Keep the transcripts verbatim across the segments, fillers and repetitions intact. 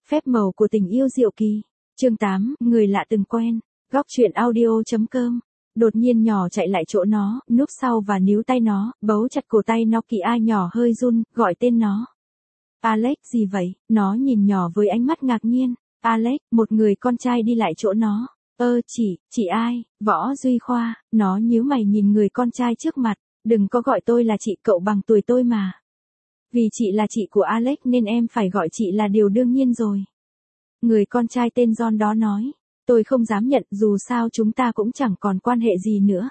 Phép màu của tình yêu diệu kỳ. Chương tám, người lạ từng quen. Góc truyện audio.com. Đột nhiên nhỏ chạy lại chỗ nó, núp sau và níu tay nó, bấu chặt cổ tay nó. Kỳ Ai nhỏ hơi run, gọi tên nó. Alex, gì vậy? Nó nhìn nhỏ với ánh mắt ngạc nhiên. Alex, một người con trai đi lại chỗ nó. Ơ chị, chị ai? Võ Duy Khoa. Nó nhíu mày nhìn người con trai trước mặt. Đừng có gọi tôi là chị, cậu bằng tuổi tôi mà. Vì chị là chị của Alex nên em phải gọi chị là điều đương nhiên rồi. Người con trai tên John đó nói. Tôi không dám nhận, dù sao chúng ta cũng chẳng còn quan hệ gì nữa.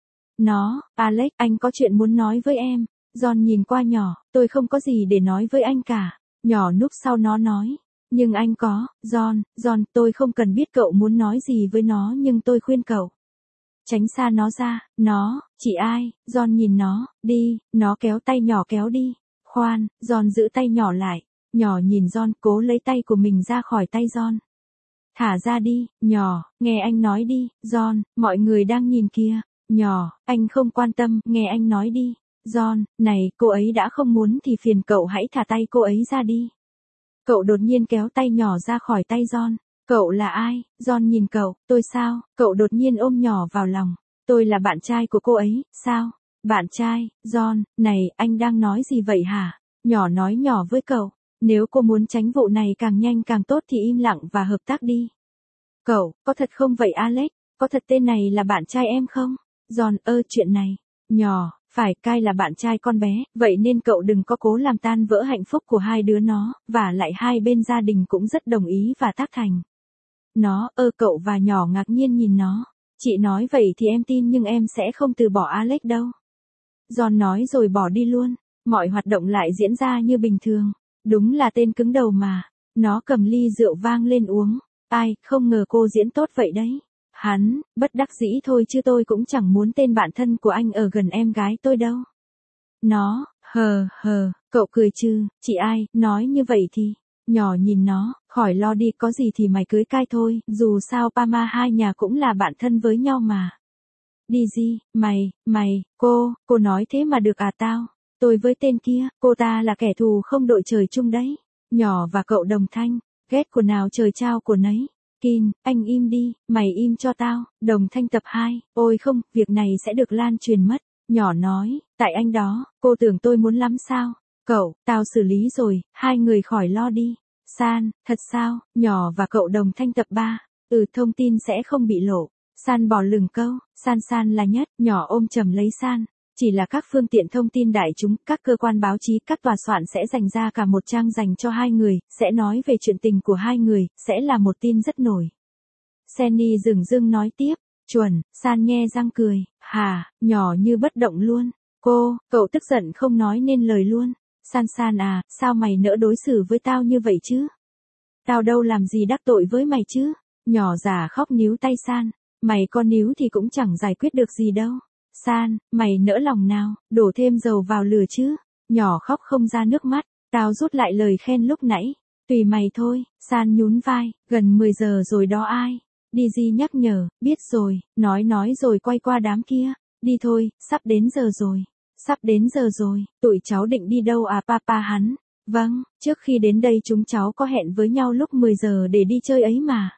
Nó, Alex, anh có chuyện muốn nói với em. John nhìn qua nhỏ, tôi không có gì để nói với anh cả. Nhỏ núp sau nó nói. Nhưng anh có, John, John, tôi không cần biết cậu muốn nói gì với nó nhưng tôi khuyên cậu. Tránh xa nó ra, nó, chị ai? John nhìn nó, đi, nó kéo tay nhỏ kéo đi. Khoan, John giữ tay nhỏ lại. Nhỏ nhìn John, cố lấy tay của mình ra khỏi tay John. Thả ra đi, nhỏ, nghe anh nói đi, John, mọi người đang nhìn kìa. Nhỏ, anh không quan tâm, nghe anh nói đi. John, này, cô ấy đã không muốn thì phiền cậu hãy thả tay cô ấy ra đi. Cậu đột nhiên kéo tay nhỏ ra khỏi tay John. Cậu là ai? John nhìn cậu, tôi sao? Cậu đột nhiên ôm nhỏ vào lòng. Tôi là bạn trai của cô ấy, sao? Bạn trai, John, này, anh đang nói gì vậy hả? Nhỏ nói nhỏ với cậu. Nếu cô muốn tránh vụ này càng nhanh càng tốt thì im lặng và hợp tác đi. Cậu, có thật không vậy Alex? Có thật tên này là bạn trai em không? John, ơ chuyện này. Nhỏ, phải, Kai là bạn trai con bé, vậy nên cậu đừng có cố làm tan vỡ hạnh phúc của hai đứa nó, và lại hai bên gia đình cũng rất đồng ý và tác thành. Nó, ơ cậu và nhỏ ngạc nhiên nhìn nó. Chị nói vậy thì em tin nhưng em sẽ không từ bỏ Alex đâu. John nói rồi bỏ đi luôn. Mọi hoạt động lại diễn ra như bình thường. Đúng là tên cứng đầu mà. Nó cầm ly rượu vang lên uống. Ai, không ngờ cô diễn tốt vậy đấy. Hắn, bất đắc dĩ thôi chứ tôi cũng chẳng muốn tên bạn thân của anh ở gần em gái tôi đâu. Nó, hờ hờ, cậu cười chứ, chị ai, nói như vậy thì. Nhỏ nhìn nó, khỏi lo đi, có gì thì mày cưới Kai thôi, dù sao Pama hai nhà cũng là bạn thân với nhau mà. Đi gì, mày, mày, cô, cô nói thế mà được à tao, tôi với tên kia, cô ta là kẻ thù không đội trời chung đấy. Nhỏ và cậu đồng thanh, ghét của nào trời trao của nấy. Kin, anh im đi, mày im cho tao. Đồng thanh tập hai, ôi không, việc này sẽ được lan truyền mất. Nhỏ nói, tại anh đó, cô tưởng tôi muốn lắm sao? Cậu, tao xử lý rồi, hai người khỏi lo đi. San, thật sao? Nhỏ và cậu đồng thanh tập ba. Ừ, thông tin sẽ không bị lộ. San bỏ lửng câu, San San là nhất, nhỏ ôm chầm lấy San. Chỉ là các phương tiện thông tin đại chúng, các cơ quan báo chí, các tòa soạn sẽ dành ra cả một trang dành cho hai người, sẽ nói về chuyện tình của hai người, sẽ là một tin rất nổi. Senny dửng dưng nói tiếp, chuẩn, San nhe răng cười, hà, nhỏ như bất động luôn. Cô, cậu tức giận không nói nên lời luôn. San San à, sao mày nỡ đối xử với tao như vậy chứ? Tao đâu làm gì đắc tội với mày chứ? Nhỏ già khóc níu tay San, mày có níu thì cũng chẳng giải quyết được gì đâu. San, mày nỡ lòng nào, đổ thêm dầu vào lửa chứ. Nhỏ khóc không ra nước mắt, tao rút lại lời khen lúc nãy. Tùy mày thôi, San nhún vai, gần mười giờ rồi đó ai. Đi gì nhắc nhở, biết rồi, nói nói rồi quay qua đám kia. Đi thôi, sắp đến giờ rồi. Sắp đến giờ rồi, tụi cháu định đi đâu à papa hắn? Vâng, trước khi đến đây chúng cháu có hẹn với nhau lúc mười giờ để đi chơi ấy mà.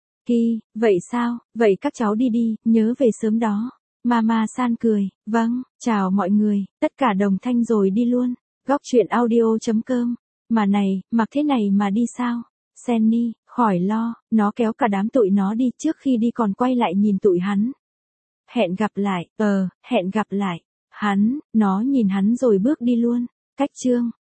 Kỳ, vậy sao, vậy các cháu đi đi, nhớ về sớm đó. Mama San cười, vâng, chào mọi người, tất cả đồng thanh rồi đi luôn. Góc truyện audio.com. Mà này, mặc thế này mà đi sao? Senny, khỏi lo, nó kéo cả đám tụi nó đi trước khi đi còn quay lại nhìn tụi hắn. Hẹn gặp lại, ờ, hẹn gặp lại. Hắn, nó nhìn hắn rồi bước đi luôn. Cách chương.